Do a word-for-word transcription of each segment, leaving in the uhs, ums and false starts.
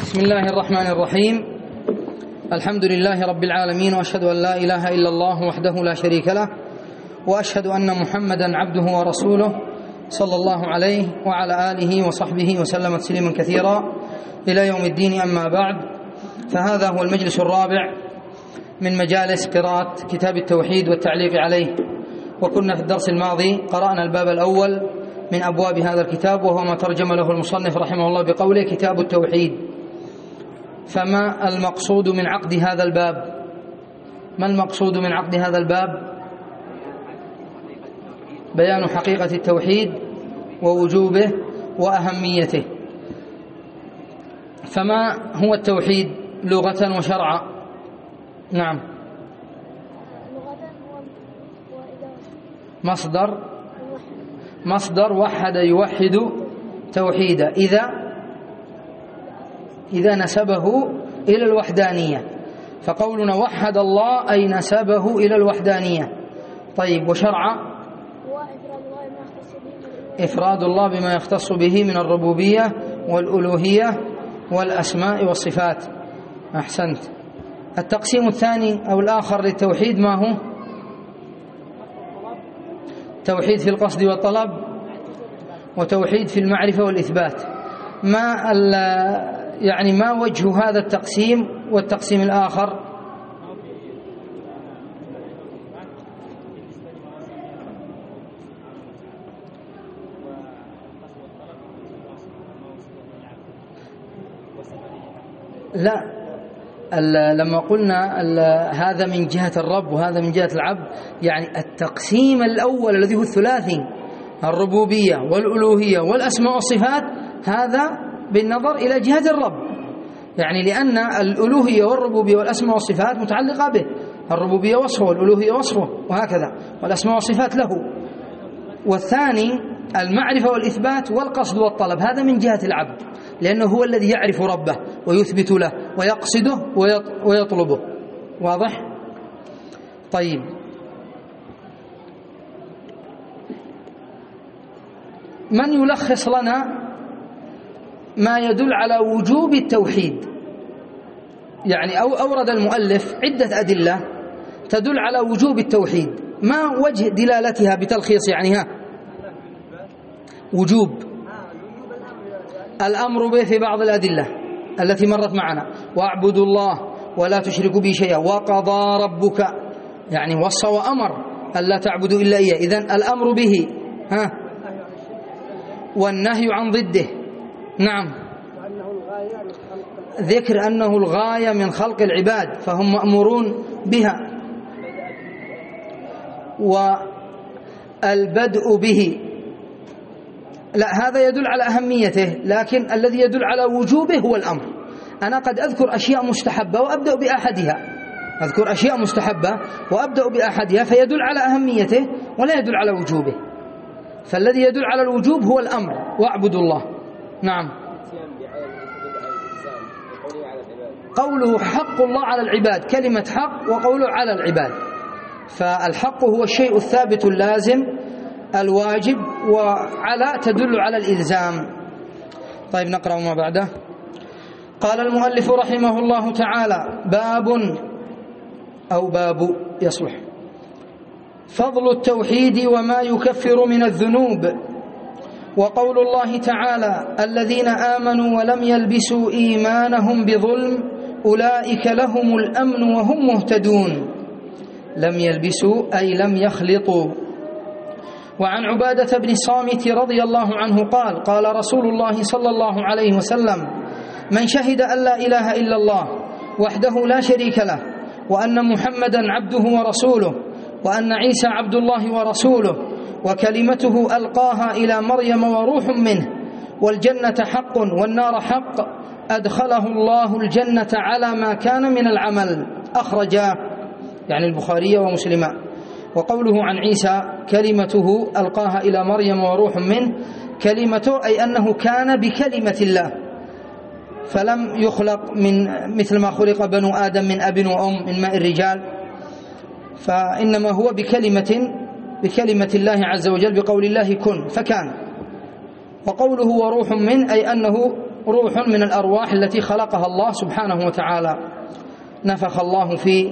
بسم الله الرحمن الرحيم. الحمد لله رب العالمين، وأشهد أن لا إله إلا الله وحده لا شريك له، وأشهد أن محمدا عبده ورسوله صلى الله عليه وعلى آله وصحبه وسلم تسليما كثيرا إلى يوم الدين. أما بعد، فهذا هو المجلس الرابع من مجالس قراءة كتاب التوحيد والتعليق عليه، وكنا في الدرس الماضي قرأنا الباب الأول من أبواب هذا الكتاب، وهو ما ترجم له المصنف رحمه الله بقوله كتاب التوحيد. فما المقصود من عقد هذا الباب؟ ما المقصود من عقد هذا الباب؟ بيان حقيقة التوحيد ووجوبه وأهميته. فما هو التوحيد لغة وشرعا؟ نعم. مصدر مصدر وحد يوحد توحيدا إذا إذا نسبه إلى الوحدانية، فقولنا وحد الله أي نسبه إلى الوحدانية. طيب، وشرعا؟ إفراد الله بما يختص به من الربوبية والألوهية والأسماء والصفات. أحسنت. التقسيم الثاني أو الآخر للتوحيد ما هو؟ توحيد في القصد والطلب، وتوحيد في المعرفة والإثبات. ما يعني ما وجه هذا التقسيم والتقسيم الآخر؟ لا، لما قلنا هذا من جهة الرب وهذا من جهة العبد، يعني التقسيم الأول الذي هو الثلاثي، الربوبية والألوهية والأسماء والصفات، هذا بالنظر إلى جهة الرب، يعني لأن الألوهية والربوبية والأسماء والصفات متعلقة به، الربوبية وصفه والألوهية وصفه وهكذا، والأسماء والصفات له. والثاني المعرفة والإثبات والقصد والطلب، هذا من جهة العبد، لأنه هو الذي يعرف ربه ويثبت له ويقصده ويطلبه. واضح؟ طيب، من يلخص لنا ما يدل على وجوب التوحيد؟ يعني أو أورد المؤلف عدة أدلة تدل على وجوب التوحيد، ما وجه دلالتها بتلخيص؟ يعني ها وجوب الأمر به في بعض الأدلة التي مرت معنا، واعبدوا الله ولا تشركوا به شيئا، وقضى ربك، يعني وصى وأمر ألا تعبدوا إلا إياه، إذن الأمر به، ها والنهي عن ضده. نعم، ذكر أنه الغاية من خلق العباد فهم مأمورون بها، والبدء به، لا هذا يدل على أهميته، لكن الذي يدل على وجوبه هو الأمر. أنا قد أذكر أشياء مستحبة وأبدأ بأحدها، أذكر أشياء مستحبة وأبدأ بأحدها فيدل على أهميته ولا يدل على وجوبه، فالذي يدل على الوجوب هو الأمر، واعبدوا الله. نعم. قوله حق الله على العباد، كلمة حق وقوله على العباد، فالحق هو الشيء الثابت اللازم الواجب، وعلى تدل على الإلزام. طيب، نقرأ ما بعده. قال المؤلف رحمه الله تعالى: باب أو باب يصلح فضل التوحيد وما يكفر من الذنوب. وقول الله تعالى: الذين آمنوا ولم يلبسوا إيمانهم بظلم أولئك لهم الأمن وهم مهتدون. لم يلبسوا أي لم يخلطوا. وعن عبادة بن الصامت رضي الله عنه قال: قال رسول الله صلى الله عليه وسلم: من شهد أن لا إله إلا الله وحده لا شريك له، وأن محمدا عبده ورسوله، وأن عيسى عبد الله ورسوله، وكلمته ألقاها إلى مريم وروح منه، والجنة حق والنار حق، أدخله الله الجنة على ما كان من العمل. أخرجاه، يعني البخاري ومسلم. وقوله عن عيسى كلمته ألقاها إلى مريم وروح منه، كلمته أي أنه كان بكلمة الله، فلم يخلق من مثل ما خلق بنو آدم من أب وأم من ماء الرجال، فإنما هو بكلمة بكلمة الله عز وجل، بقول الله كن فكان. وقوله وروح من أي أنه روح من الأرواح التي خلقها الله سبحانه وتعالى، نفخ الله في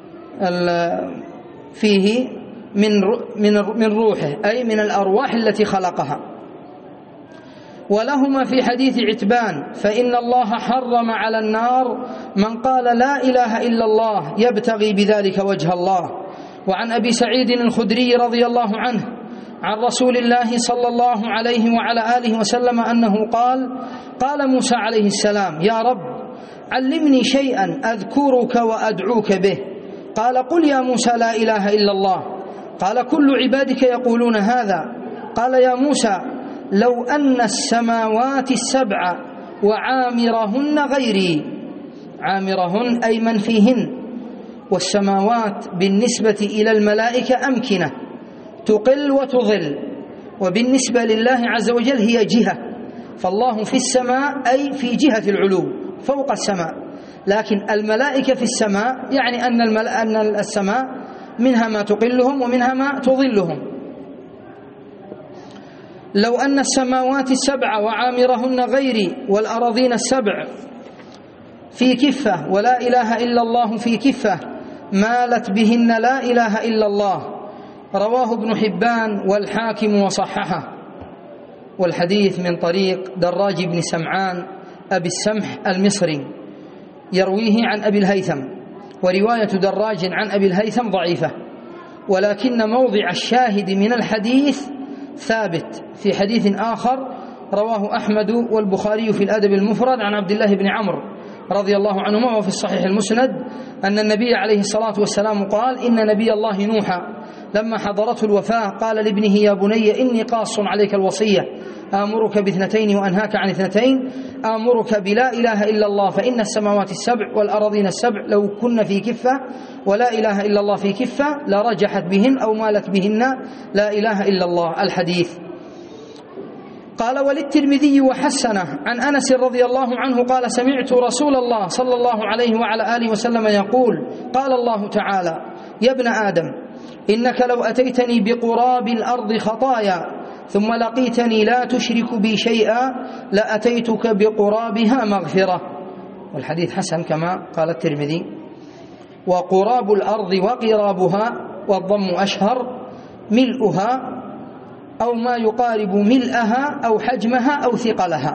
فيه من من من روحه، أي من الأرواح التي خلقها. ولهما في حديث عتبان: فإن الله حرم على النار من قال لا إله إلا الله يبتغي بذلك وجه الله. وعن أبي سعيد الخدري رضي الله عنه عن رسول الله صلى الله عليه وعلى آله وسلم أنه قال: قال موسى عليه السلام: يا رب علمني شيئا أذكرك وأدعوك به. قال: قل يا موسى لا إله إلا الله. قال: كل عبادك يقولون هذا. قال: يا موسى لو أن السماوات السبع وعامرهن غيري، عامرهن أي من فيهن، والسماوات بالنسبة إلى الملائكة أمكنة تقل وتظل، وبالنسبة لله عز وجل هي جهة، فالله في السماء أي في جهة العلو فوق السماء، لكن الملائكة في السماء يعني أن, أن السماء منها ما تقلهم ومنها ما تظلهم. لو أن السماوات السبع وعامرهن غيري والأراضين السبع في كفة ولا إله إلا الله في كفة مالت بهن لا إله إلا الله. رواه ابن حبان والحاكم وصححه. والحديث من طريق دراج بن سمعان أبي السمح المصري يرويه عن أبي الهيثم، ورواية دراج عن أبي الهيثم ضعيفة، ولكن موضع الشاهد من الحديث ثابت في حديث آخر رواه أحمد والبخاري في الأدب المفرد عن عبد الله بن عمرو رضي الله عنهما وفي الصحيح المسند أن النبي عليه الصلاة والسلام قال: إن نبي الله نوحا لما حضرته الوفاة قال لابنه: يا بني إني قاص عليك الوصية، آمرك باثنتين وأنهاك عن اثنتين، آمرك بلا إله إلا الله، فإن السماوات السبع والأراضين السبع لو كن في كفة ولا إله إلا الله في كفة لرجحت بهن أو مالت بهن لا إله إلا الله. الحديث. قال: وللترمذي وحسنه عن أنس رضي الله عنه قال: سمعت رسول الله صلى الله عليه وعلى آله وسلم يقول: قال الله تعالى: يا ابن آدم إنك لو أتيتني بقراب الأرض خطايا ثم لقيتني لا تشرك بي شيئا لأتيتك بقرابها مغفرة. والحديث حسن كما قال الترمذي. وقراب الأرض وقرابها والضم أشهر ملؤها أو ما يقارب ملئها أو حجمها أو ثقلها.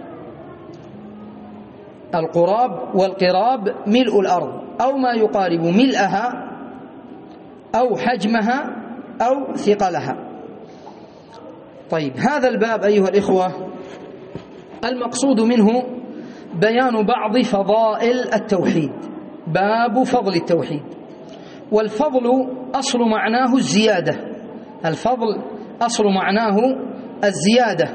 القراب والقراب ملء الأرض أو ما يقارب ملئها أو حجمها أو ثقلها. طيب، هذا الباب أيها الإخوة المقصود منه بيان بعض فضائل التوحيد، باب فضل التوحيد. والفضل أصل معناه الزيادة، الفضل أصل معناه الزيادة،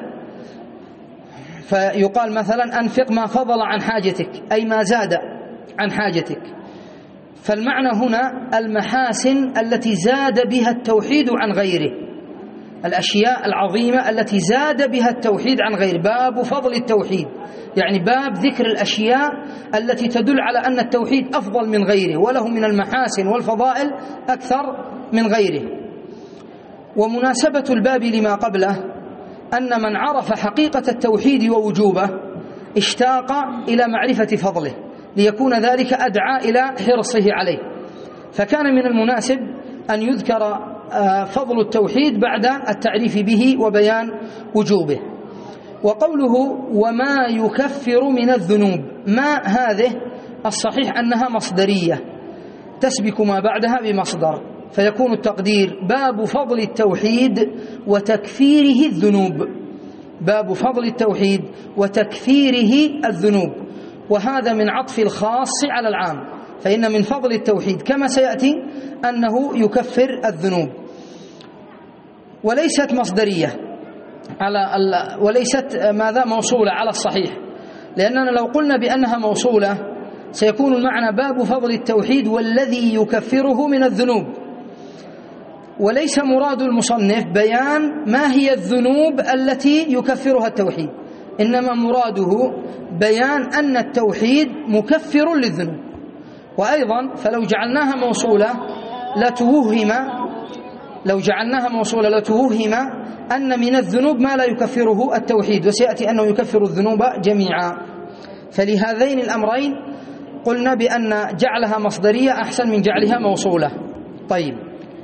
فيقال مثلا: أنفق ما فضل عن حاجتك، أي ما زاد عن حاجتك. فالمعنى هنا المحاسن التي زاد بها التوحيد عن غيره، الأشياء العظيمة التي زاد بها التوحيد عن غيره. باب فضل التوحيد يعني باب ذكر الأشياء التي تدل على أن التوحيد أفضل من غيره وله من المحاسن والفضائل أكثر من غيره. ومناسبة الباب لما قبله أن من عرف حقيقة التوحيد ووجوبه اشتاق إلى معرفة فضله ليكون ذلك أدعى إلى حرصه عليه، فكان من المناسب أن يذكر فضل التوحيد بعد التعريف به وبيان وجوبه. وقوله وما يكفر من الذنوب، ما هذه الصحيح أنها مصدرية تسبك ما بعدها بمصدر، فيكون التقدير باب فضل التوحيد وتكفيره الذنوب، باب فضل التوحيد وتكفيره الذنوب. وهذا من عطف الخاص على العام، فإن من فضل التوحيد كما سيأتي أنه يكفر الذنوب، وليست مصدرية على وليست ماذا موصولة على الصحيح، لأننا لو قلنا بأنها موصولة سيكون المعنى باب فضل التوحيد والذي يكفره من الذنوب، وليس مراد المصنف بيان ما هي الذنوب التي يكفرها التوحيد، إنما مراده بيان أن التوحيد مكفر للذنوب. وأيضا فلو جعلناها موصولة لتوهم لو جعلناها موصولة لتوهم أن من الذنوب ما لا يكفره التوحيد، وسيأتي أنه يكفر الذنوب جميعا. فلهذين الأمرين قلنا بأن جعلها مصدرية أحسن من جعلها موصولة. طيب،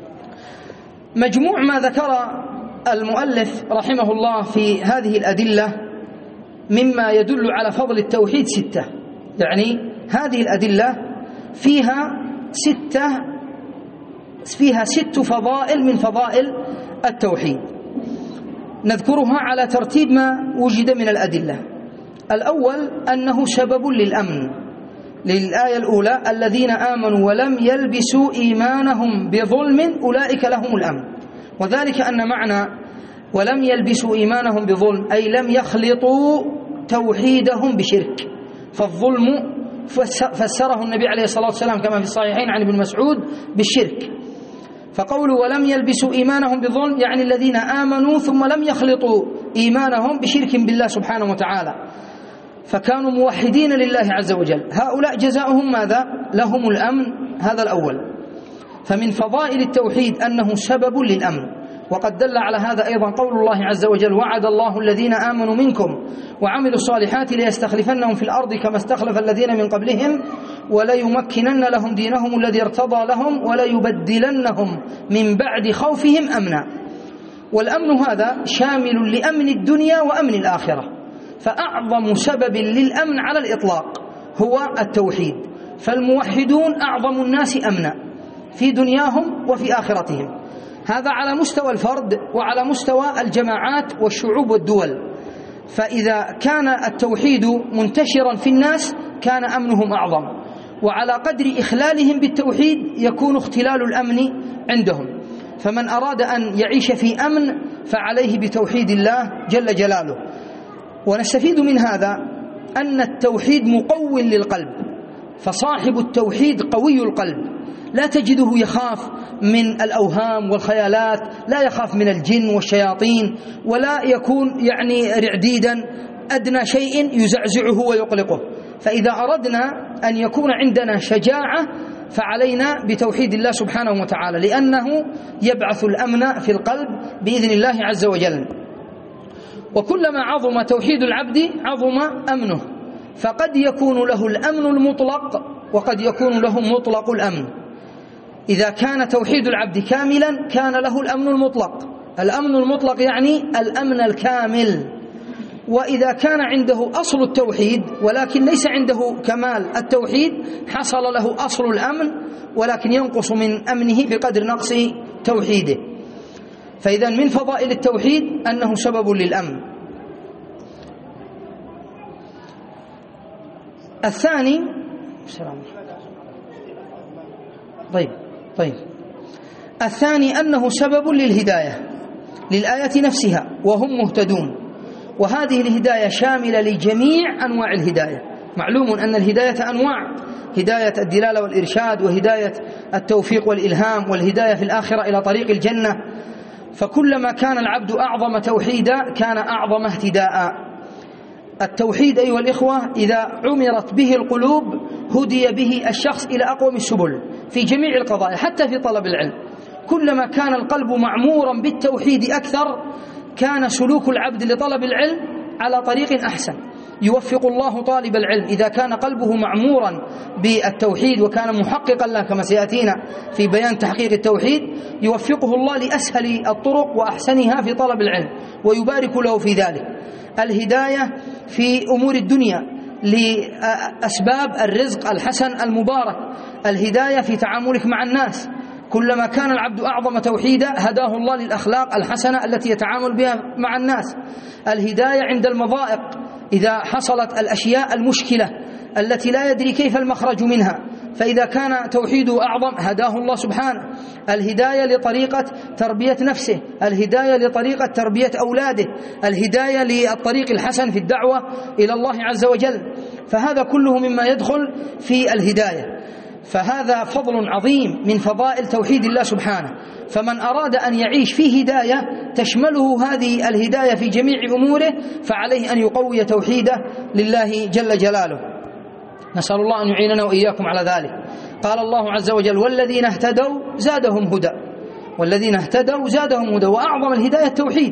مجموع ما ذكر المؤلف رحمه الله في هذه الأدلة مما يدل على فضل التوحيد ستة، يعني هذه الأدلة فيها ستة فيها ست فضائل من فضائل التوحيد، نذكرها على ترتيب ما وجد من الأدلة. الأول أنه سبب للأمن، للآية الأولى الذين آمنوا ولم يلبسوا إيمانهم بظلم أولئك لهم الأمن، وذلك أن معنى ولم يلبسوا إيمانهم بظلم أي لم يخلطوا توحيدهم بشرك. فالظلم فسره النبي عليه الصلاة والسلام كما في الصحيحين عن ابن مسعود بالشرك، فقوله ولم يلبسوا إيمانهم بظلم يعني الذين آمنوا ثم لم يخلطوا إيمانهم بشرك بالله سبحانه وتعالى، فكانوا موحدين لله عز وجل. هؤلاء جزاؤهم ماذا؟ لهم الأمن. هذا الأول. فمن فضائل التوحيد أنه سبب للأمن، وقد دل على هذا أيضا قول الله عز وجل وعد الله الذين آمنوا منكم وعملوا الصالحات ليستخلفنهم في الأرض كما استخلف الذين من قبلهم وليمكنن لهم دينهم الذي ارتضى لهم وليبدلنهم من بعد خوفهم أمنا. والأمن هذا شامل لأمن الدنيا وأمن الآخرة، فأعظم سبب للأمن على الإطلاق هو التوحيد. فالموحدون أعظم الناس أمنا في دنياهم وفي آخرتهم، هذا على مستوى الفرد وعلى مستوى الجماعات والشعوب والدول. فإذا كان التوحيد منتشرا في الناس كان أمنهم أعظم، وعلى قدر إخلالهم بالتوحيد يكون اختلال الأمن عندهم. فمن أراد أن يعيش في أمن فعليه بتوحيد الله جل جلاله. ونستفيد من هذا أن التوحيد مقوٍ للقلب، فصاحب التوحيد قوي القلب، لا تجده يخاف من الأوهام والخيالات، لا يخاف من الجن والشياطين، ولا يكون يعني رعديدا أدنى شيء يزعزعه ويقلقه. فإذا أردنا أن يكون عندنا شجاعة فعلينا بتوحيد الله سبحانه وتعالى، لأنه يبعث الأمن في القلب بإذن الله عز وجل. وكلما عظم توحيد العبد عظم أمنه، فقد يكون له الأمن المطلق وقد يكون له مطلق الأمن. إذا كان توحيد العبد كاملا كان له الأمن المطلق. الأمن المطلق يعني الأمن الكامل. وإذا كان عنده أصل التوحيد ولكن ليس عنده كمال التوحيد حصل له أصل الأمن ولكن ينقص من أمنه بقدر نقص توحيده. فإذا من فضائل التوحيد أنه سبب للأمن. الثاني طيب طيب الثاني أنه سبب للهداية للآية نفسها وهم مهتدون، وهذه الهداية شاملة لجميع أنواع الهداية. معلوم أن الهداية أنواع، هداية الدلالة والإرشاد، وهداية التوفيق والإلهام، والهداية في الآخرة إلى طريق الجنة. فكلما كان العبد أعظم توحيدا كان أعظم اهتداء. التوحيد أيها الإخوة إذا عمرت به القلوب هدي به الشخص إلى أقوم السبل في جميع القضايا حتى في طلب العلم. كلما كان القلب معمورا بالتوحيد أكثر كان سلوك العبد لطلب العلم على طريق أحسن. يوفق الله طالب العلم إذا كان قلبه معمورا بالتوحيد وكان محققا له كما سيأتينا في بيان تحقيق التوحيد، يوفقه الله لأسهل الطرق وأحسنها في طلب العلم ويبارك له في ذلك. الهداية في أمور الدنيا لأسباب الرزق الحسن المبارك، الهداية في تعاملك مع الناس. كلما كان العبد أعظم توحيدا هداه الله للأخلاق الحسنة التي يتعامل بها مع الناس. الهداية عند المضائق إذا حصلت الأشياء المشكلة التي لا يدري كيف المخرج منها، فإذا كان توحيده أعظم هداه الله سبحانه. الهداية لطريقة تربية نفسه، الهداية لطريقة تربية أولاده، الهداية للطريق الحسن في الدعوة إلى الله عز وجل. فهذا كله مما يدخل في الهداية. فهذا فضل عظيم من فضائل توحيد الله سبحانه. فمن أراد أن يعيش في هداية تشمله هذه الهداية في جميع أموره فعليه أن يقوي توحيده لله جل جلاله. نسأل الله أن يعيننا وإياكم على ذلك. قال الله عز وجل والذين اهتدوا زادهم هدى، والذين اهتدوا زادهم هدى. وأعظم الهداية التوحيد،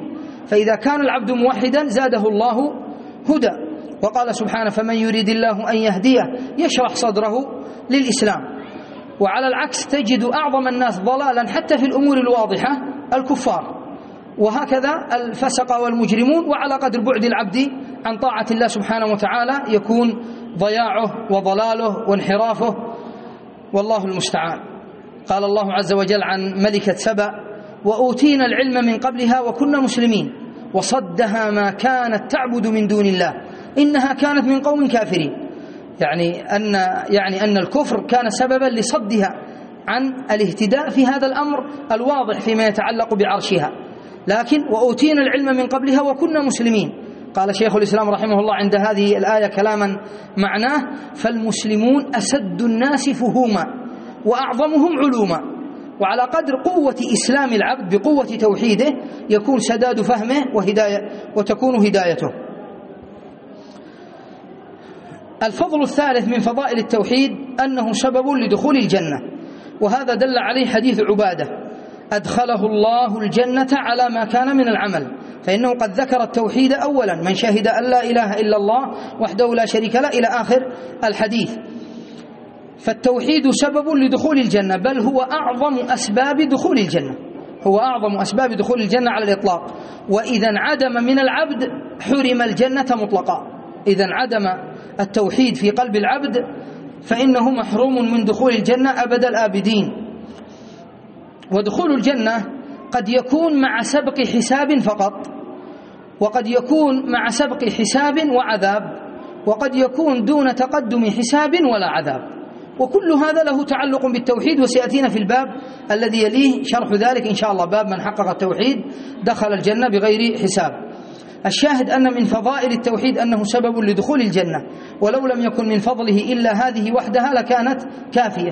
فإذا كان العبد موحدا زاده الله هدى. وقال سبحانه فمن يريد الله أن يهديه يشرح صدره للإسلام. وعلى العكس تجد أعظم الناس ضلالا حتى في الأمور الواضحة الكفار، وهكذا الفسق والمجرمون. وعلى قدر بعد العبد عن طاعة الله سبحانه وتعالى يكون ضياعه وضلاله وانحرافه، والله المستعان. قال الله عز وجل عن ملكة سبأ وأوتينا العلم من قبلها وكنا مسلمين وصدها ما كانت تعبد من دون الله إنها كانت من قوم كافرين. يعني أن يعني أن الكفر كان سببا لصدها عن الاهتداء في هذا الأمر الواضح فيما يتعلق بعرشها. لكن وأوتينا العلم من قبلها وكنا مسلمين. قال شيخ الإسلام رحمه الله عند هذه الآية كلاما معناه فالمسلمون أسد الناس فهوما وأعظمهم علوما. وعلى قدر قوة إسلام العبد بقوة توحيده يكون سداد فهمه وهداية وتكون هدايته. الفضل الثالث من فضائل التوحيد أنه سبب لدخول الجنة، وهذا دل عليه حديث عبادة أدخله الله الجنة على ما كان من العمل، فإنه قد ذكر التوحيد أولا من شهد أن لا إله إلا الله وحده لا شريك له إلى آخر الحديث. فالتوحيد سبب لدخول الجنة، بل هو أعظم أسباب دخول الجنة، هو أعظم أسباب دخول الجنة على الإطلاق. وإذا انعدم من العبد حرم الجنة مطلقا. إذا انعدم التوحيد في قلب العبد فإنه محروم من دخول الجنة أبد الآبدين. ودخول الجنة قد يكون مع سبق حساب فقط، وقد يكون مع سبق حساب وعذاب، وقد يكون دون تقدم حساب ولا عذاب. وكل هذا له تعلق بالتوحيد، وسيأتينا في الباب الذي يليه شرح ذلك إن شاء الله، باب من حقق التوحيد دخل الجنة بغير حساب. الشاهد أن من فضائل التوحيد أنه سبب لدخول الجنة، ولو لم يكن من فضله إلا هذه وحدها لكانت كافية.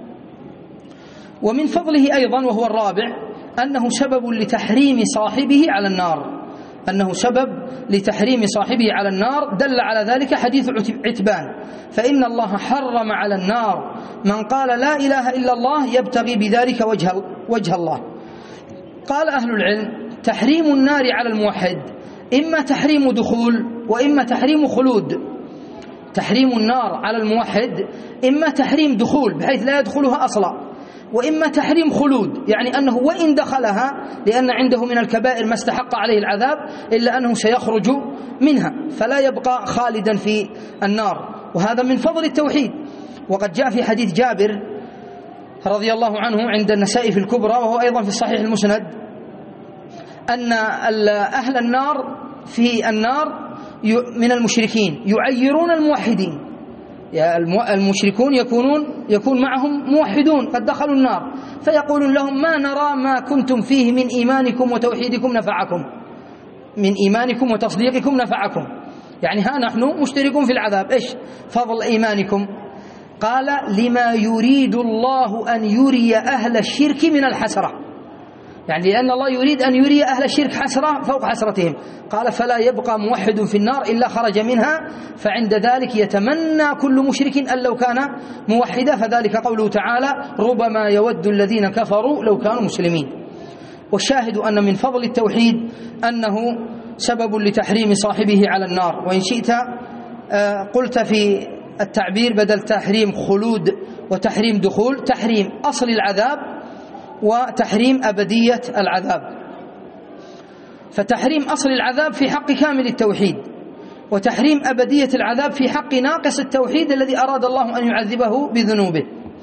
ومن فضله أيضا وهو الرابع أنه سبب لتحريم صاحبه على النار، أنه سبب لتحريم صاحبه على النار. دل على ذلك حديث عتبان فإن الله حرم على النار من قال لا إله إلا الله يبتغي بذلك وجه, وجه الله. قال أهل العلم تحريم النار على الموحد إما تحريم دخول وإما تحريم خلود. تحريم النار على الموحد إما تحريم دخول بحيث لا يدخلها أصلا، وإما تحريم خلود يعني أنه وإن دخلها لأن عنده من الكبائر ما استحق عليه العذاب إلا أنه سيخرج منها فلا يبقى خالدا في النار. وهذا من فضل التوحيد. وقد جاء في حديث جابر رضي الله عنه عند النسائي في الكبرى وهو أيضا في الصحيح المسند أن أهل النار في النار من المشركين يعيرون الموحدين. المشركون يكونون يكون معهم موحدون قد دخلوا النار فيقولون لهم ما نرى ما كنتم فيه من إيمانكم وتوحيدكم نفعكم، من إيمانكم وتصديقكم نفعكم، يعني ها نحن مشتركون في العذاب، إيش فضل إيمانكم؟ قال لما يريد الله أن يري أهل الشرك من الحسرة، يعني لأن الله يريد أن يري أهل الشرك حسرة فوق حسرتهم. قال فلا يبقى موحد في النار إلا خرج منها، فعند ذلك يتمنى كل مشرك أن لو كان موحدا، فذلك قوله تعالى ربما يود الذين كفروا لو كانوا مسلمين. والشاهد أن من فضل التوحيد أنه سبب لتحريم صاحبه على النار. وإن شئت قلت في التعبير بدل تحريم خلود وتحريم دخول تحريم أصل العذاب وتحريم أبدية العذاب. فتحريم أصل العذاب في حق كامل التوحيد، وتحريم أبدية العذاب في حق ناقص التوحيد الذي أراد الله أن يعذبه بذنوبه.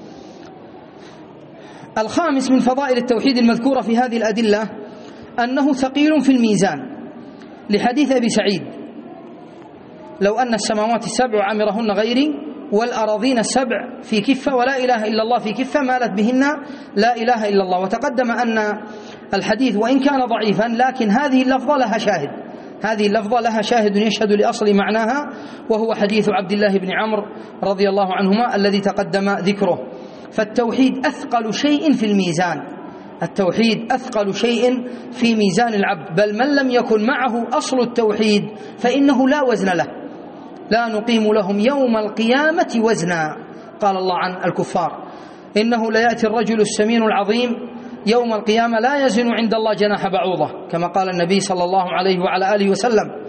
الخامس من فضائل التوحيد المذكورة في هذه الأدلة أنه ثقيل في الميزان، لحديث أبي سعيد لو أن السماوات السبع عمرهن غيري والأراضين السبع في كفة ولا إله إلا الله في كفة مالت بهن لا إله إلا الله. وتقدم أن الحديث وإن كان ضعيفا لكن هذه اللفظة لها شاهد، هذه اللفظة لها شاهد يشهد لأصل معناها، وهو حديث عبد الله بن عمرو رضي الله عنهما الذي تقدم ذكره. فالتوحيد أثقل شيء في الميزان، التوحيد أثقل شيء في ميزان العبد، بل من لم يكن معه أصل التوحيد فإنه لا وزن له، لا نقيم لهم يوم القيامة وزنا. قال الله عن الكفار إنه ليأتي الرجل السمين العظيم يوم القيامة لا يزن عند الله جناح بعوضة كما قال النبي صلى الله عليه وعلى آله وسلم.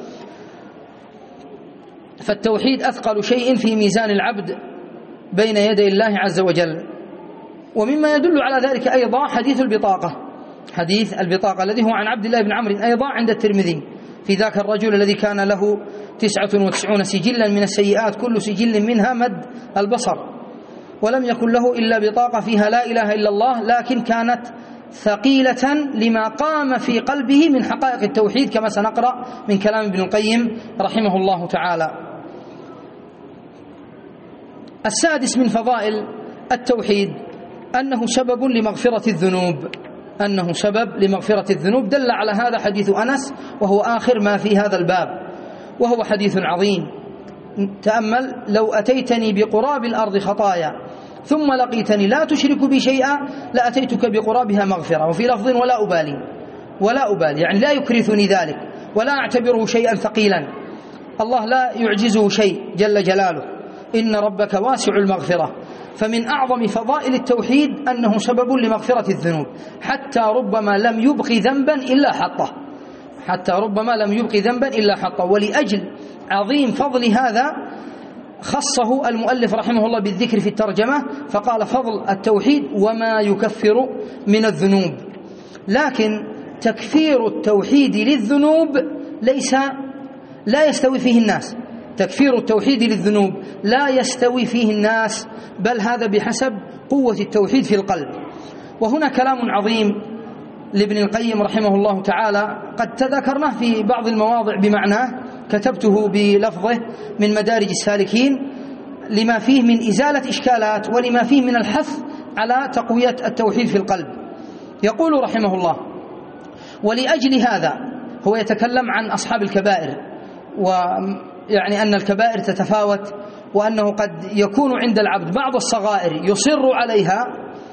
فالتوحيد أثقل شيء في ميزان العبد بين يدي الله عز وجل. ومما يدل على ذلك أيضا حديث البطاقة، حديث البطاقة الذي هو عن عبد الله بن عمرو أيضا عند الترمذي، في ذاك الرجل الذي كان له تسعة وتسعون سجلا من السيئات كل سجل منها مد البصر، ولم يكن له إلا بطاقة فيها لا إله إلا الله، لكن كانت ثقيلة لما قام في قلبه من حقائق التوحيد كما سنقرأ من كلام ابن القيم رحمه الله تعالى. السادس من فضائل التوحيد أنه سبب لمغفرة الذنوب، أنه سبب لمغفرة الذنوب. دل على هذا حديث أنس وهو آخر ما في هذا الباب، وهو حديث عظيم. تأمل: لو أتيتني بقراب الأرض خطايا ثم لقيتني لا تشرك بي شيئا لأتيتك بقرابها مغفرة. وفي لفظ: ولا أبالي، ولا أبالي يعني لا يكرثني ذلك ولا أعتبره شيئا ثقيلا. الله لا يعجزه شيء جل جلاله، إن ربك واسع المغفرة. فمن أعظم فضائل التوحيد أنه سبب لمغفرة الذنوب، حتى ربما لم يبق ذنبا إلا حطه، حتى ربما لم يبق ذنبا إلا حطه. ولأجل عظيم فضل هذا خصه المؤلف رحمه الله بالذكر في الترجمة، فقال: فضل التوحيد وما يكفر من الذنوب. لكن تكفير التوحيد للذنوب ليس لا يستوي فيه الناس، تكفير التوحيد للذنوب لا يستوي فيه الناس، بل هذا بحسب قوة التوحيد في القلب. وهنا كلام عظيم لابن القيم رحمه الله تعالى قد تذكرناه في بعض المواضع بمعناه، كتبته بلفظه من مدارج السالكين، لما فيه من إزالة إشكالات ولما فيه من الحث على تقوية التوحيد في القلب. يقول رحمه الله: ولأجل هذا، هو يتكلم عن أصحاب الكبائر، ويعني أن الكبائر تتفاوت، وأنه قد يكون عند العبد بعض الصغائر يصر عليها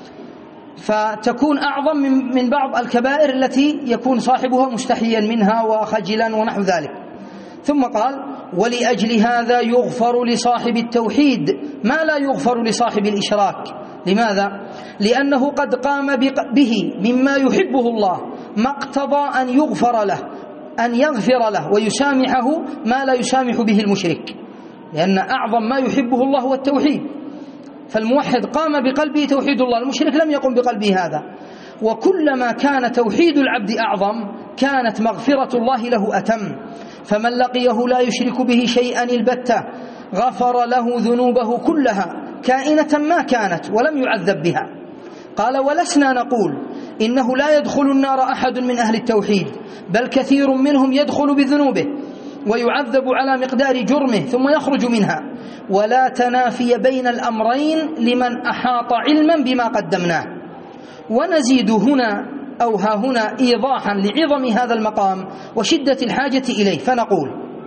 فتكون أعظم من بعض الكبائر التي يكون صاحبها مستحيا منها وخجلا ونحو ذلك. ثم قال: ولأجل هذا يغفر لصاحب التوحيد ما لا يغفر لصاحب الإشراك. لماذا؟ لأنه قد قام به مما يحبه الله ما اقتضى أن يغفر له، أن يغفر له ويسامحه ما لا يسامح به المشرك، لأن أعظم ما يحبه الله هو التوحيد. فالموحد قام بقلبه توحيد الله، المشرك لم يقم بقلبه هذا. وكلما كان توحيد العبد أعظم كانت مغفرة الله له أتم. فمن لقيه لا يشرك به شيئا البتة غفر له ذنوبه كلها كائنة ما كانت ولم يعذب بها. قال: ولسنا نقول إنه لا يدخل النار أحد من أهل التوحيد، بل كثير منهم يدخل بذنوبه ويعذب على مقدار جرمه ثم يخرج منها، ولا تنافي بين الأمرين لمن أحاط علما بما قدمناه. ونزيد هنا أو ها هنا إيضاحا لعظم هذا المقام وشدة الحاجة إليه، فنقول: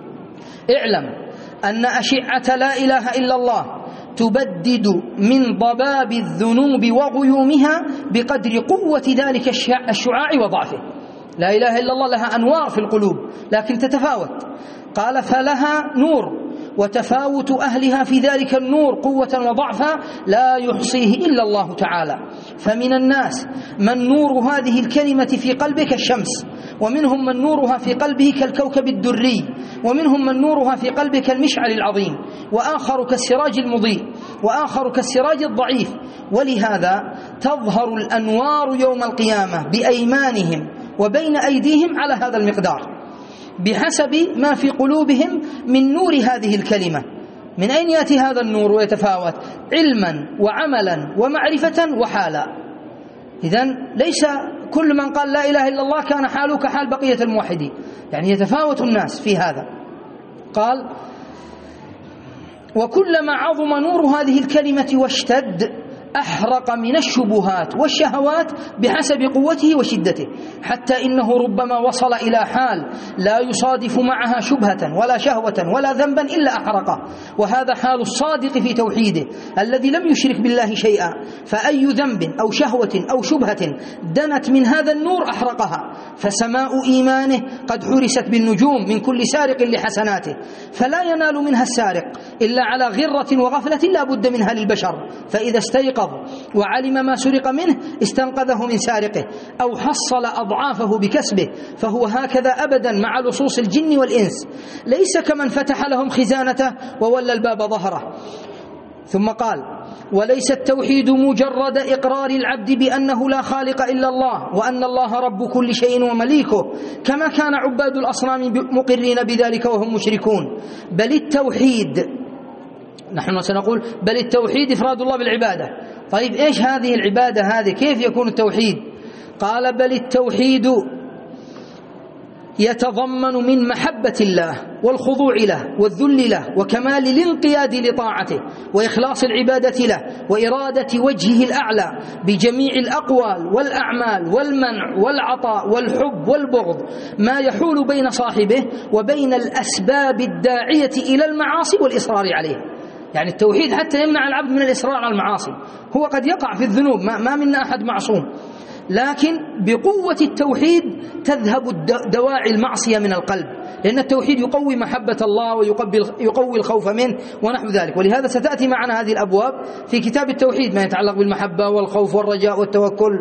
اعلم أن أشعة لا إله إلا الله تبدد من ضباب الذنوب وغيومها بقدر قوة ذلك الشعاع وضعفه. لا إله إلا الله لها أنوار في القلوب لكن تتفاوت. قال: فلها نور، وتفاوت أهلها في ذلك النور قوة وضعفا لا يحصيه إلا الله تعالى. فمن الناس من نور هذه الكلمة في قلبه كالشمس، ومنهم من نورها في قلبه كالكوكب الدري، ومنهم من نورها في قلبه كالمشعل العظيم، وآخر كالسراج المضيء، وآخر كالسراج الضعيف. ولهذا تظهر الأنوار يوم القيامة بأيمانهم وبين أيديهم على هذا المقدار بحسب ما في قلوبهم من نور هذه الكلمة. من أين يأتي هذا النور ويتفاوت؟ علما وعملا ومعرفة وحالا. إذن ليس كل من قال لا إله إلا الله كان حاله كحال بقية الموحدين، يعني يتفاوت الناس في هذا. قال: وكلما عظم نور هذه الكلمة واشتد أحرق من الشبهات والشهوات بحسب قوته وشدته، حتى إنه ربما وصل إلى حال لا يصادف معها شبهة ولا شهوة ولا ذنبا إلا أحرقه. وهذا حال الصادق في توحيده الذي لم يشرك بالله شيئا، فأي ذنب أو شهوة أو شبهة دنت من هذا النور أحرقها. فسماء إيمانه قد حرست بالنجوم من كل سارق لحسناته، فلا ينال منها السارق إلا على غرة وغفلة لا بد منها للبشر. فإذا استيقظ يقظ وعلم ما سرق منه استنقذه من سارقه، أو حصل أضعافه بكسبه، فهو هكذا أبدا مع لصوص الجن والإنس، ليس كمن فتح لهم خزانته وولى الباب ظهره. ثم قال: وليس التوحيد مجرد إقرار العبد بأنه لا خالق إلا الله وأن الله رب كل شيء ومليكه، كما كان عباد الأصنام مقرين بذلك وهم مشركون، بل التوحيد، نحن سنقول بل التوحيد إفراد الله بالعبادة. طيب إيش هذه العبادة هذه؟ كيف يكون التوحيد؟ قال: بل التوحيد يتضمن من محبة الله والخضوع له والذل له وكمال الانقياد لطاعته وإخلاص العبادة له وإرادة وجهه الأعلى بجميع الأقوال والأعمال والمنع والعطاء والحب والبغض، ما يحول بين صاحبه وبين الأسباب الداعية إلى المعاصي والإصرار عليه. يعني التوحيد حتى يمنع العبد من الإصرار على المعاصي. هو قد يقع في الذنوب، ما منا أحد معصوم، لكن بقوة التوحيد تذهب دواعي المعصية من القلب، لأن التوحيد يقوي محبة الله ويقوي الخوف منه ونحو ذلك. ولهذا ستأتي معنا هذه الأبواب في كتاب التوحيد، ما يتعلق بالمحبة والخوف والرجاء والتوكل.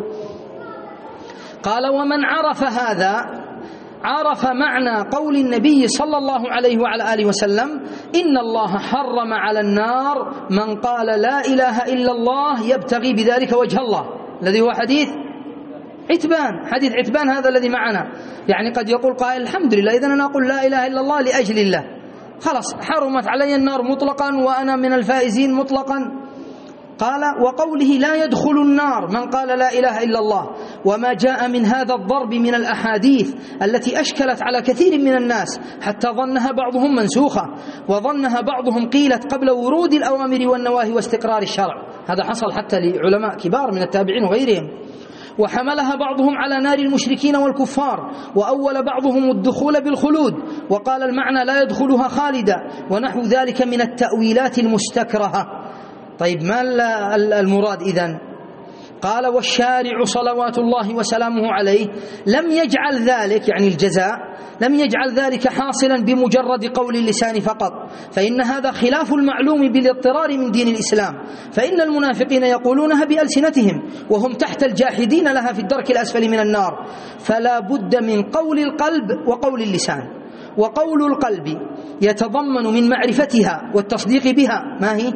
قال: ومن عرف هذا عرف معنى قول النبي صلى الله عليه وعلى آله وسلم: إن الله حرم على النار من قال لا إله إلا الله يبتغي بذلك وجه الله، الذي هو حديث عتبان. حديث عتبان هذا الذي معنا. يعني قد يقول قائل: الحمد لله، إذن أنا أقول لا إله إلا الله لأجل الله، خلاص حرمت علي النار مطلقا وأنا من الفائزين مطلقا. قال: وقوله لا يدخل النار من قال لا إله إلا الله، وما جاء من هذا الضرب من الأحاديث التي أشكلت على كثير من الناس حتى ظنها بعضهم منسوخة، وظنها بعضهم قيلت قبل ورود الأوامر والنواهي واستقرار الشرع. هذا حصل حتى لعلماء كبار من التابعين وغيرهم. وحملها بعضهم على نار المشركين والكفار، وأول بعضهم الدخول بالخلود، وقال المعنى لا يدخلها خالدا، ونحو ذلك من التأويلات المستكرهة. طيب ما المراد إذن؟ قال: والشارع صلوات الله وسلامه عليه لم يجعل ذلك، يعني الجزاء، لم يجعل ذلك حاصلا بمجرد قول اللسان فقط، فإن هذا خلاف المعلوم بالاضطرار من دين الإسلام، فإن المنافقين يقولونها بألسنتهم وهم تحت الجاحدين لها في الدرك الأسفل من النار، فلا بد من قول القلب وقول اللسان. وقول القلب يتضمن من معرفتها والتصديق بها، ما هي؟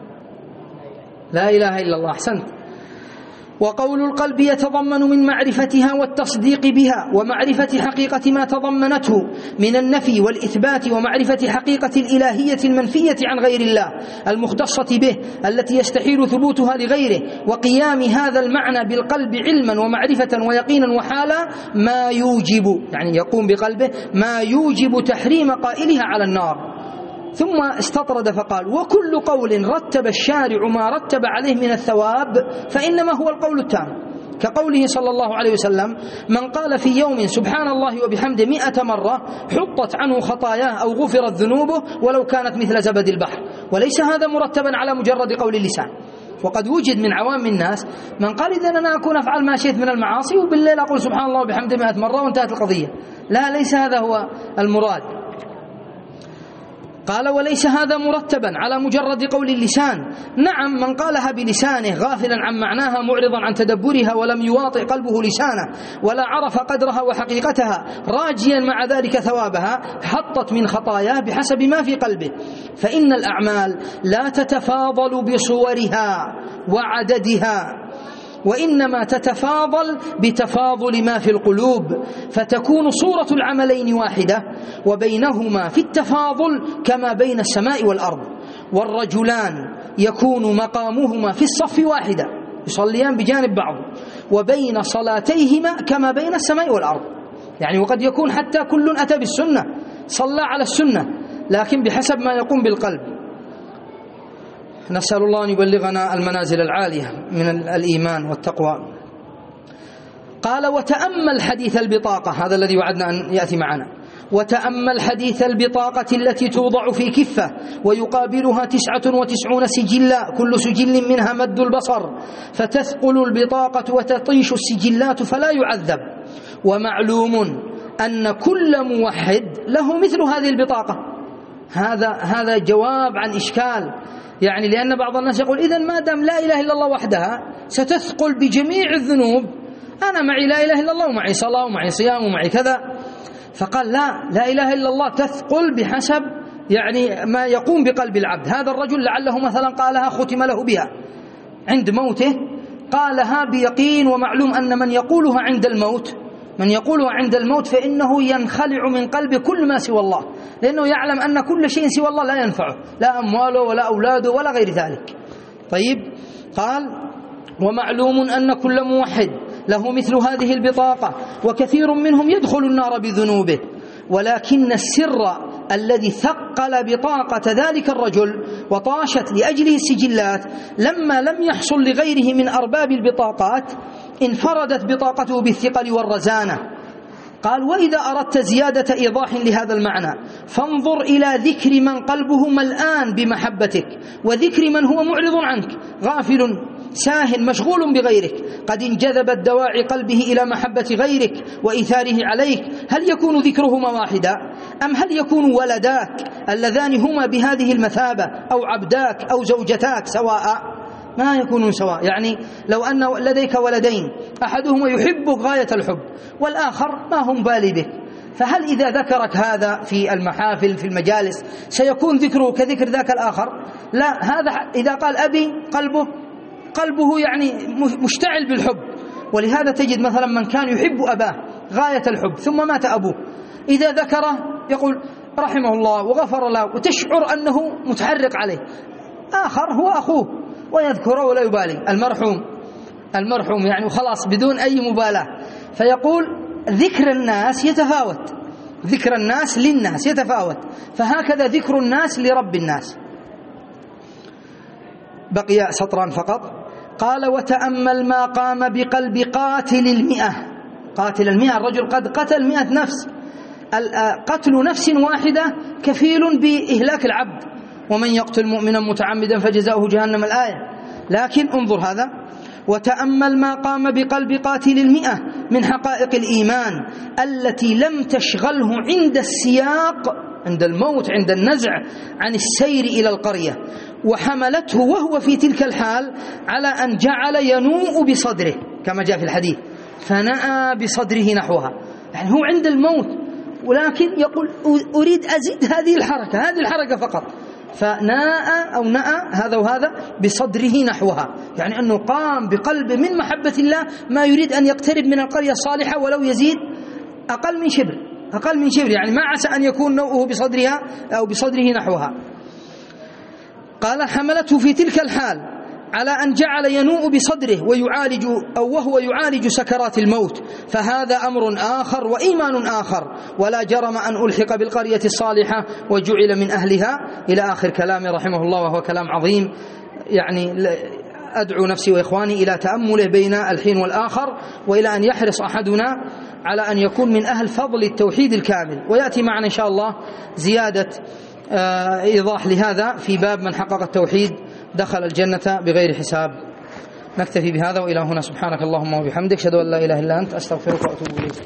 لا إله إلا الله، أحسنت. وقول القلب يتضمن من معرفتها والتصديق بها ومعرفة حقيقة ما تضمنته من النفي والإثبات، ومعرفة حقيقة الإلهية المنفية عن غير الله المختصة به التي يستحيل ثبوتها لغيره، وقيام هذا المعنى بالقلب علما ومعرفة ويقينا وحالا ما يوجب، يعني يقوم بقلبه ما يوجب تحريم قائلها على النار. ثم استطرد فقال: وكل قول رتب الشارع ما رتب عليه من الثواب فإنما هو القول التام، كقوله صلى الله عليه وسلم: من قال في يوم سبحان الله وبحمده مئة مرة حطت عنه خطاياه أو غفرت ذنوبه ولو كانت مثل زبد البحر. وليس هذا مرتبا على مجرد قول اللسان. وقد وجد من عوام الناس من قال: إذا أنا أكون أفعل ما شئت من المعاصي وبالليل أقول سبحان الله وبحمده مئة مرة وانتهت القضية. لا، ليس هذا هو المراد. قال: وليس هذا مرتبا على مجرد قول اللسان. نعم، من قالها بلسانه غافلا عن معناها معرضا عن تدبرها ولم يواطئ قلبه لسانه ولا عرف قدرها وحقيقتها راجيا مع ذلك ثوابها حطت من خطاياه بحسب ما في قلبه. فإن الأعمال لا تتفاضل بصورها وعددها، وإنما تتفاضل بتفاضل ما في القلوب، فتكون صورة العملين واحدة وبينهما في التفاضل كما بين السماء والأرض. والرجلان يكون مقامهما في الصف واحدة، يصليان بجانب بعض، وبين صلاتيهما كما بين السماء والأرض. يعني وقد يكون حتى كل أتى بالسنة، صلى على السنة، لكن بحسب ما يقوم بالقلب. نسأل الله أن يبلغنا المنازل العالية من الإيمان والتقوى. قال: وتأمل حديث البطاقة، هذا الذي وعدنا أن يأتي معنا. وتأمل حديث البطاقة التي توضع في كفة ويقابلها تسعة وتسعون سجلا، كل سجل منها مد البصر، فتثقل البطاقة وتطيش السجلات فلا يعذب. ومعلوم أن كل موحد له مثل هذه البطاقة. هذا هذا جواب عن إشكال. يعني لأن بعض الناس يقول إذن ما دام لا إله إلا الله وحدها ستثقل بجميع الذنوب، أنا معي لا إله إلا الله ومعي صلاة ومعي صيام ومعي كذا. فقال لا، لا إله إلا الله تثقل بحسب يعني ما يقوم بقلب العبد. هذا الرجل لعله مثلا قالها ختم له بها عند موته، قالها بيقين ومعلوم أن من يقولها عند الموت من يقولها عند الموت فإنه ينخلع من قلبه كل ما سوى الله، لأنه يعلم أن كل شيء سوى الله لا ينفعه، لا أمواله ولا أولاده ولا غير ذلك. طيب، قال ومعلوم أن كل موحد له مثل هذه البطاقة، وكثير منهم يدخل النار بذنوبه، ولكن السر الذي ثقل بطاقة ذلك الرجل وطاشت لأجله السجلات لما لم يحصل لغيره من أرباب البطاقات انفردت بطاقته بالثقل والرزانة. قال وإذا أردت زيادة إيضاح لهذا المعنى فانظر إلى ذكر من قلبه ملآن بمحبتك، وذكر من هو معرض عنك غافل ساهل مشغول بغيرك، قد انجذبت دواعي قلبه إلى محبة غيرك وإيثاره عليك. هل يكون ذكرهما واحدا، أم هل يكون ولداك اللذان هما بهذه المثابة أو عبداك أو زوجتاك سواء؟ ما يكونون سواء. يعني لو أن لديك ولدين أحدهما يحبك غاية الحب والآخر ما هم بالي بك، فهل إذا ذكرك هذا في المحافل في المجالس سيكون ذكره كذكر ذاك الآخر؟ لا، هذا إذا قال أبي قلبه قلبه يعني مشتعل بالحب. ولهذا تجد مثلا من كان يحب أباه غاية الحب ثم مات أبوه، إذا ذكره يقول رحمه الله وغفر له، وتشعر أنه متحرق عليه. آخر هو أخوه ويذكره ولا يبالي، المرحوم المرحوم يعني خلاص بدون أي مبالاة. فيقول ذكر الناس يتفاوت، ذكر الناس للناس يتفاوت، فهكذا ذكر الناس لرب الناس. بقي سطران فقط. قال وتأمل ما قام بقلب قاتل المئة. قاتل المئة، الرجل قد قتل مئة نفس، قتل نفس واحدة كفيل بإهلاك العبد، ومن يقتل مؤمنا متعمدا فجزاؤه جهنم الآية. لكن انظر هذا، وتأمل ما قام بقلب قاتل المئة من حقائق الإيمان التي لم تشغله عند السياق، عند الموت، عند النزع، عن السير إلى القرية، وحملته وهو في تلك الحال على أن جعل ينوء بصدره كما جاء في الحديث، فنأى بصدره نحوها. يعني هو عند الموت ولكن يقول أريد أزيد هذه الحركة، هذه الحركة فقط، فناء أو نأى هذا وهذا بصدره نحوها، يعني أنه قام بقلب من محبة الله ما يريد أن يقترب من القرية الصالحة ولو يزيد أقل من شبر، أقل من شبر، يعني ما عسى أن يكون نوءه بصدرها أو بصدره نحوها. قال حملته في تلك الحال على أن جعل ينوء بصدره ويعالج أو وهو يعالج سكرات الموت، فهذا أمر آخر وإيمان آخر، ولا جرم أن ألحق بالقرية الصالحة وجعل من أهلها، إلى آخر كلامه رحمه الله، وهو كلام عظيم. يعني أدعو نفسي وإخواني إلى تأمله بين الحين والآخر، وإلى أن يحرص أحدنا على أن يكون من أهل فضل التوحيد الكامل. ويأتي معنا إن شاء الله زيادة إيضاح لهذا في باب من حقق التوحيد دخل الجنة بغير حساب. نكتفي بهذا، وإلى هنا. سبحانك اللهم وبحمدك، أشهد أن لا إله إلا أنت، أستغفرك وأتوب إليك.